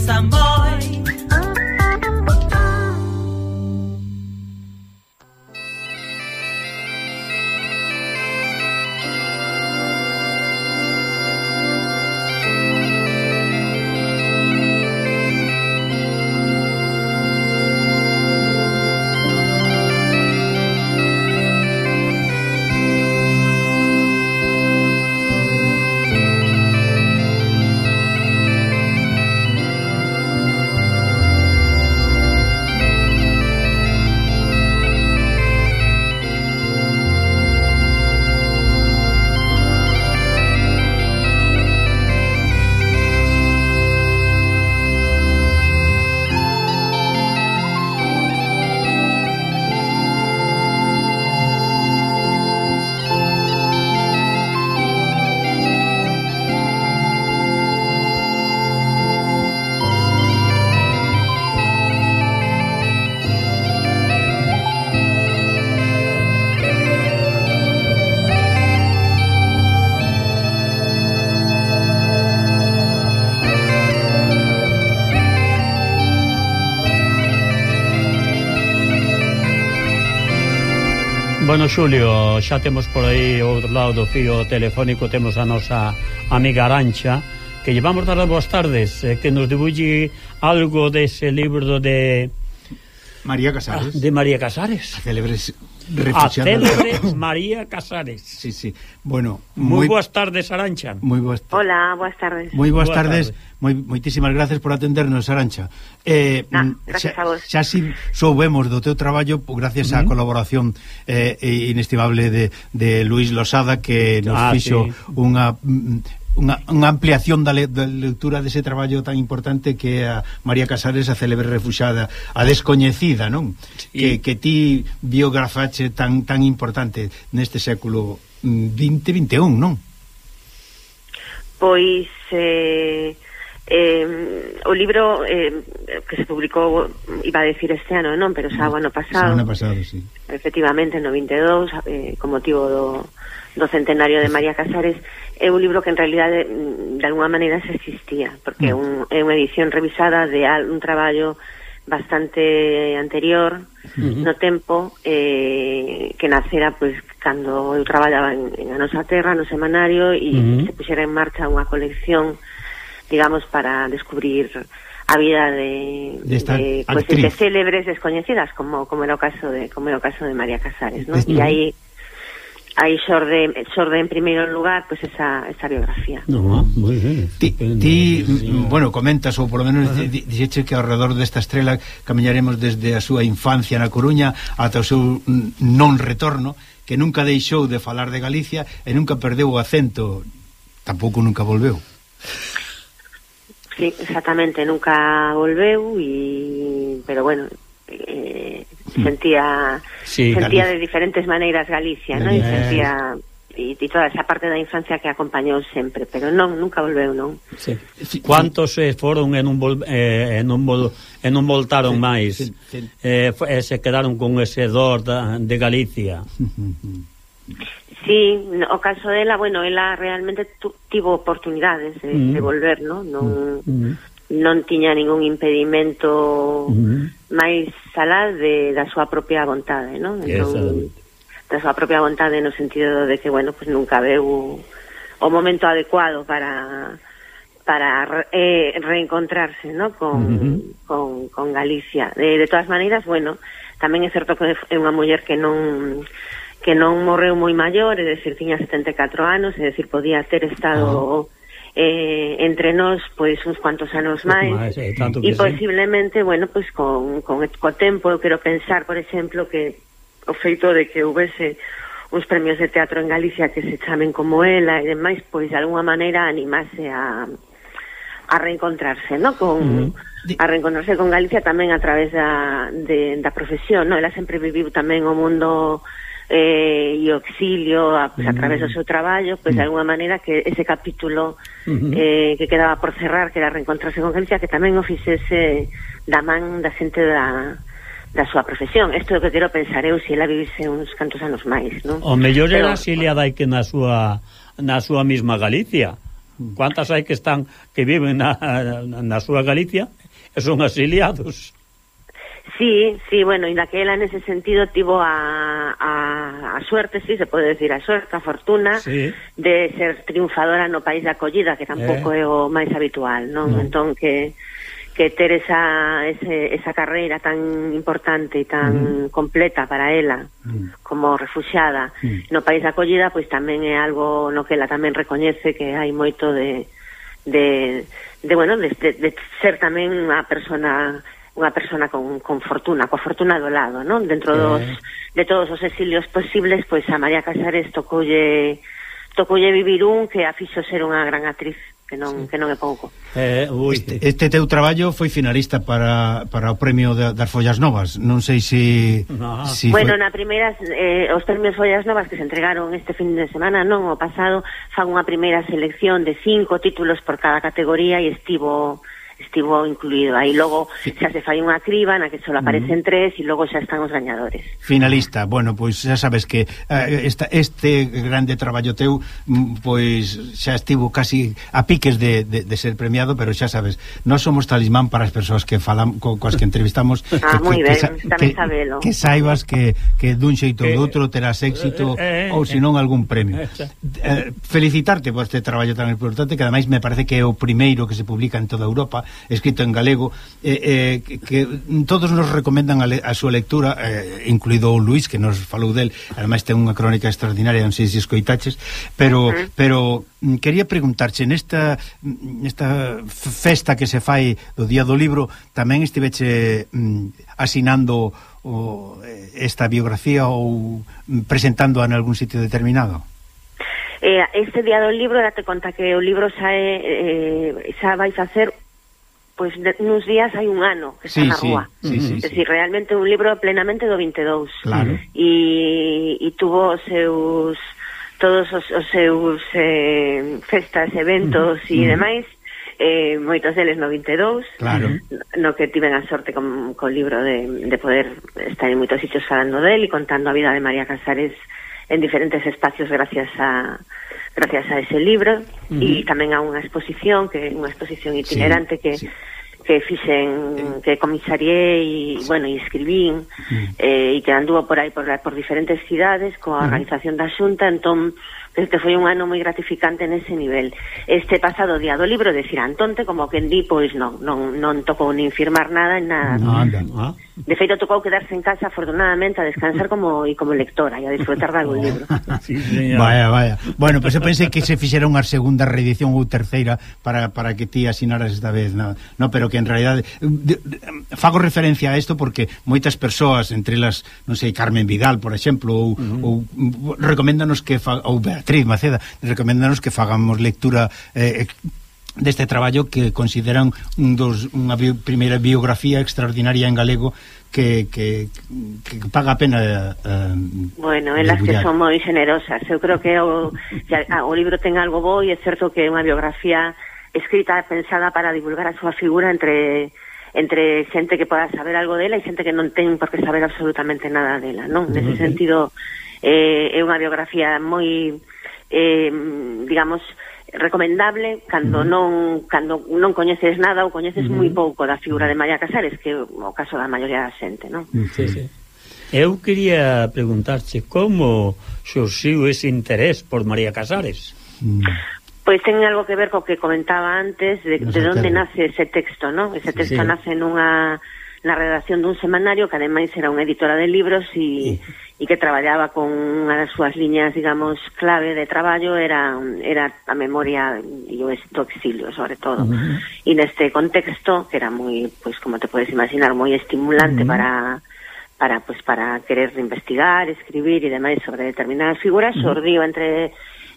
gustan moi. Bueno, Xulio, xa temos por aí ao outro lado do fío telefónico, temos a nosa amiga Arancha, que llevamos dar as boas tardes, que nos dibulle algo dese libro de María Casares. De María Casares. A célebre María Casares. Sí, sí. Bueno, moi boas tardes, Arancha. Moi boas tardes. Hola, boas tardes. Moi boas tardes. Moitísimas gracias por atendernos, Arancha. Gracias a vos. Xa si soubemos do teu traballo gracias á colaboración inestimable de Luis Losada, que nos fixo unha ampliación da lectura dese traballo tan importante que é a María Casares, a célebre refuxada, a descoñecida, non? Sí. Que ti biografache tan importante neste século 20-21, non? Pois o libro que se publicou, iba a decir este ano, non, pero xa o ano pasado. O ano pasado, sí. Efectivamente, no 22, con motivo do centenario de María Casares, é un libro que en realidade de alguma maneira xa existía, porque é unha edición revisada de un traballo bastante anterior no tempo, que nacera pois cando eu traballaba en A Nosa Terra, no semanario, e se puxera en marcha unha colección, digamos, para descubrir a vida de célebres descoñecidas, como era o caso de María Casares, ¿no? E aí xorde en primeiro lugar pues esa biografía. Moi ben. Ti bueno, comentas, ou por lo menos dixeche que ao redor desta estrela camiñaremos desde a súa infancia na Coruña ata o seu non retorno, que nunca deixou de falar de Galicia e nunca perdeu o acento, tampouco nunca volveu. Sí, exactamente, nunca volveu, pero bueno, sentía de diferentes maneiras Galicia, ¿no? E sentía e toda esa parte da infancia que acompañou sempre, pero nunca volveu, non? Sí. Quantos foron e non voltaron máis? Se quedaron con ese dor de Galicia. Sí, o caso dela, bueno, ela realmente tivo oportunidades de volver, ¿no? Non tiña ningún impedimento máis alá da súa propia vontade, ¿no? Entón, da súa propia vontade no sentido de que, bueno, pues nunca veu o momento adecuado para reencontrarse, ¿no? con Galicia. De todas maneiras, bueno, tamén é certo que é unha muller que non morreu moi maior, é dicir, tiña 74 anos, é dicir, podía ter estado entre nós pois uns cuantos anos máis, e posiblemente, bueno, pois con o tempo eu quero pensar, por exemplo, que o feito de que houvese uns premios de teatro en Galicia que se chamen como ela e demais, pois de alguma maneira animase a reencontrarse, ¿no? A reencontrarse con Galicia tamén a través da profesión, ¿no? Ela sempre viviu tamén o mundo e o exilio a través do seu traballo, pois de alguma maneira que ese capítulo que quedaba por cerrar, que era reencontrarse con Galicia, que tamén o fixese da man da xente da súa profesión. Isto é o que quero pensar eu, se ela vivise uns cantos anos máis, non? O mellor era Silvia Daique na súa mesma Galicia. Cuántas hai que viven na súa Galicia son asiliados. Sí, bueno, e daquela nese sentido tivo a suerte, sí, se pode decir a suerte, a fortuna de ser triunfadora no país de acollida, que tampouco é o máis habitual, non? Entón que ter esa carreira tan importante e tan completa para ela como refuxiada no país de acollida, pois tamén é algo no que ela tamén recoñece que hai moito de ser tamén unha persona con fortuna, coa fortuna do lado, non? Dentro de todos os exilios posibles, pois a María Casares tocoulle vivir que a fixo ser unha gran actriz, que non é pouco. Este teu traballo foi finalista para o premio das Follas Novas. Non sei se bueno, na primeira os premios Follas Novas que se entregaron este fin de semana, non, o pasado, fan unha primeira selección de 5 títulos por cada categoría e estivo incluído. Aí logo xa se fai unha criba na que só aparecen 3 e logo xa están os gañadores. Finalista, bueno, pois xa sabes que este grande traballo teu pois xa estivo casi a piques de ser premiado, pero xa sabes, nós somos talismán para as persoas que falan coas que entrevistamos. Moi ben, tamén sabelo. Que saibas que dun xeito ou doutro terás éxito ou senón algún premio. Felicitarte por este traballo tan importante, que ademais me parece que é o primeiro que se publica en toda Europa, escrito en galego, que todos nos recomendan a súa lectura, incluído o Luís, que nos falou del, ademais ten unha crónica extraordinaria, non sei se escoitaches, pero quería preguntarche, nesta festa que se fai do Día do Libro, tamén estiveche asinando esta biografía ou presentándoa en algún sitio determinado? Este Día do Libro, date conta que o libro xa vai facer pois nuns días hai un ano que está na rúa. É dicir, realmente un libro plenamente do 22. Claro. E tuvo todos os seus festas, eventos e demais, moitos deles no 22, no que tiven a sorte con o libro de poder estar en moitos sitios falando del e contando a vida de María Casares en diferentes espacios gracias a ese libro, e tamén a unha exposición, que é unha exposición itinerante que fixen, que comisariei e, bueno, e escribín, e que anduvo por aí por diferentes cidades coa organización da Xunta. Entón, este foi un ano moi gratificante nese nivel. Este pasado Día do Libro, decir Antonte, como que en di, pois non tocou nin firmar nada en nada. De feito, tocou quedarse en casa, afortunadamente, a descansar como lectora e a disfrutar de algún libro. Vaya. Bueno, pois eu pensei que se fixera unha segunda reedición ou terceira para que ti asinaras esta vez, no, pero que en realidade fago referencia a isto porque moitas persoas, entre elas, non sei, Carmen Vidal, por exemplo, ou recoméndanos que ou Beatriz Maceda, recoméndanos que fagamos lectura deste traballo que consideran unha primeira biografía extraordinaria en galego que paga a pena bueno, elas que son moi generosas. Eu creo que o libro ten algo bo, e é certo que é unha biografía escrita, pensada para divulgar a súa figura entre xente que poda saber algo dela e xente que non ten por que saber absolutamente nada dela, non? Nese sentido é unha biografía moi digamos recomendable cando non coñeces nada ou coñeces moi pouco da figura de María Casares, que é o caso da maioría da xente, non? Sí. Eu quería preguntarche como xurxiu ese interés por María Casares. Pois ten algo que ver co que comentaba antes de onde nace ese texto, non? Ese texto nace na redacción dun semanario que ademais era unha editora de libros e que traballaba con unha das súas liñas, digamos, clave de traballo era a memoria e o exilio, sobre todo. E neste contexto, que era moi, pois, como te podes imaginar, moi estimulante para querer investigar, escribir e demais sobre determinadas figuras, xordiu entre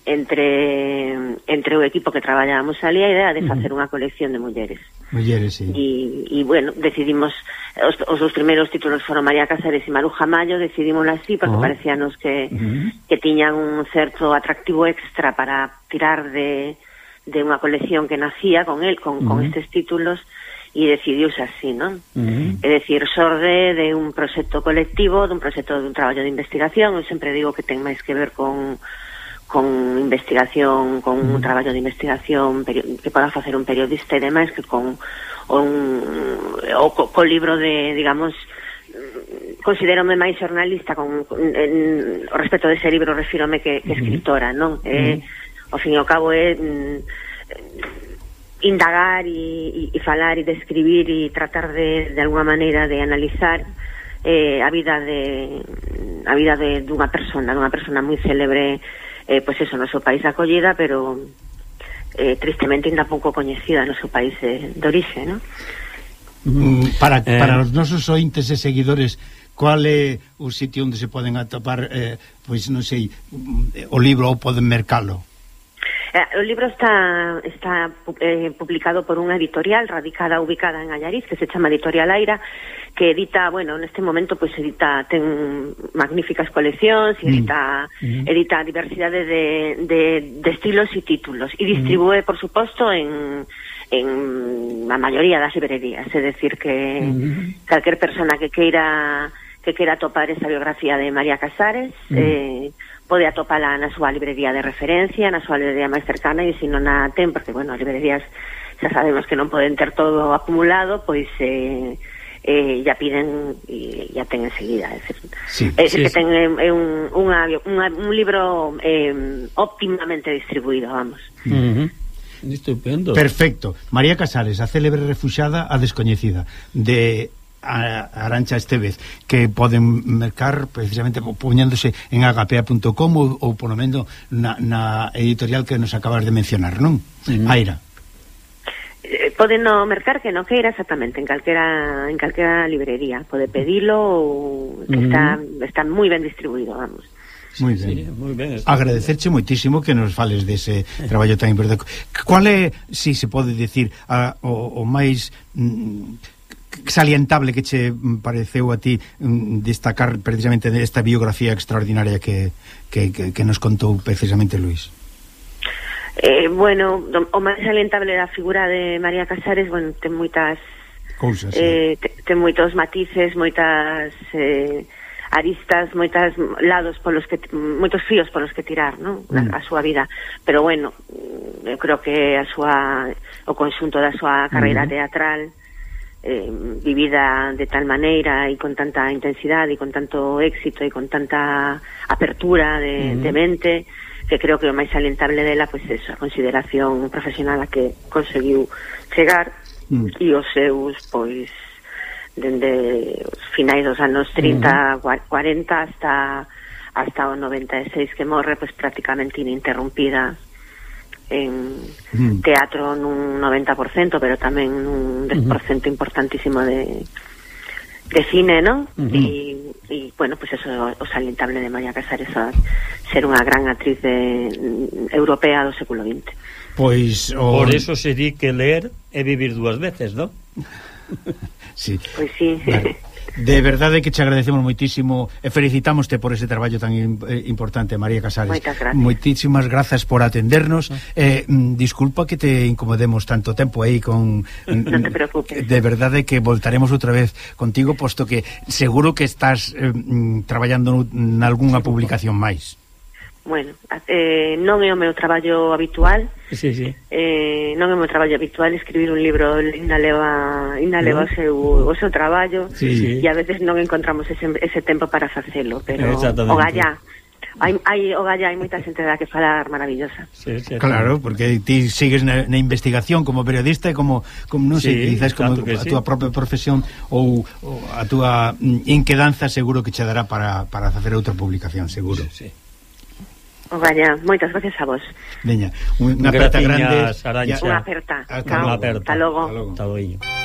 o equipo que traballábamos ali a idea de facer unha colección de mulleres. Sí. E bueno, decidimos, os dos primeiros títulos foron María Casares e Maruja Mallo, decidímoslo así porque parecíanos que tiñan un certo atractivo extra para tirar de unha colección que nacía con estes títulos, e decidiuse así, non? É dicir, xorde de un proxecto colectivo, dun traballo de investigación. Eu sempre digo que ten máis que ver con investigación, con un traballo de investigación que poda facer un periodista e demais, que co libro de, digamos, considérome máis xornalista o respecto dese libro, refírome que escritora, non? Ao fin e ao cabo é indagar e falar e describir e tratar de alguma maneira de analizar a vida dunha persona moi célebre, pois eso, no seu país de acollida, pero tristemente ainda pouco coñecida no seu país de orixe, non? Para os nosos ointes e seguidores, qual é o sitio onde se poden atopar, pois non sei, o libro, ou poden mercalo? O libro está publicado por unha editorial ubicada en Allariz, que se chama Editorial Aira, que edita, bueno, neste momento pois ten magníficas coleccións e edita diversidade de estilos e títulos, e distribúe, por suposto, en a maioría das librerías, é decir, que calquer persona que queira atopar esa biografía de María Casares pode atopala na súa librería de referencia, na súa librería máis cercana, e se non a ten, porque, bueno, as librerías xa sabemos que non poden ter todo acumulado, pois ya piden e ya ten enseguida, é dicir, que ten un libro óptimamente distribuído, vamos. Estupendo. Perfecto. María Casares, a célebre refuxada, a descoñecida, de Arantxa Estévez, que poden mercar precisamente poñéndose en agapea.com ou por lo menos na editorial que nos acabas de mencionar, non? Aira. Poden no mercar que non queira, exactamente, en calquera librería pode pedilo, ou que está moi ben distribuído, vamos. Moi ben. Sí, moi ben. Agradecerche moitísimo que nos fales dese traballo tan importante. Cual é, si se pode dicir, o máis salientable que che pareceu a ti destacar precisamente desta biografía extraordinaria que nos contou precisamente Luís? Bueno, o máis salientable da figura de María Casares, bueno, ten moitas cousas, ten moitos matices, moitas aristas, moitos fíos polos que tirar, non? A súa vida, pero bueno, eu creo que o conxunto da súa carreira teatral vivida de tal maneira e con tanta intensidade e con tanto éxito e con tanta apertura de mente, que creo que o máis salientable dela, pois eso, a consideración profesional a que conseguiu chegar e os seus, pois, dende os finais dos anos 30, 40 hasta o 96 que morre, pois prácticamente ininterrumpida en teatro nun 90%, pero tamén nun 10% importantísimo de cine, ¿no? E bueno, pues eso é o salientable de María Casares, ser unha gran actriz europea do século XX. Pois por eso se di que ler é vivir dúas veces, ¿no? Sí. Pois sí. Vale. De verdade que te agradecemos moitísimo e felicitámoste por ese traballo tan importante, María Casares. Moitas gracias. Moitísimas grazas por atendernos. Disculpa que te incomodemos tanto tempo aí con... Non te preocupes. De verdade que voltaremos outra vez contigo, posto que seguro que estás traballando nalgúnha publicación máis. Bueno, non é o meu traballo habitual. Sí. Non é o meu traballo habitual escribir un libro, ainda leva o seu traballo, e a veces non encontramos ese tempo para facelo, pero o gallá hai moita xente da que falar maravillosa. Claro, porque ti sigues na investigación como periodista e como non sei, quizás como a túa propia profesión ou a túa inquedanza seguro que che dará para facer outra publicación, seguro. Sí. Vaya, moitas gracias a vos. Veña, unha aperta grande. Arancha. Unha aperta. Hasta logo. Hasta logo.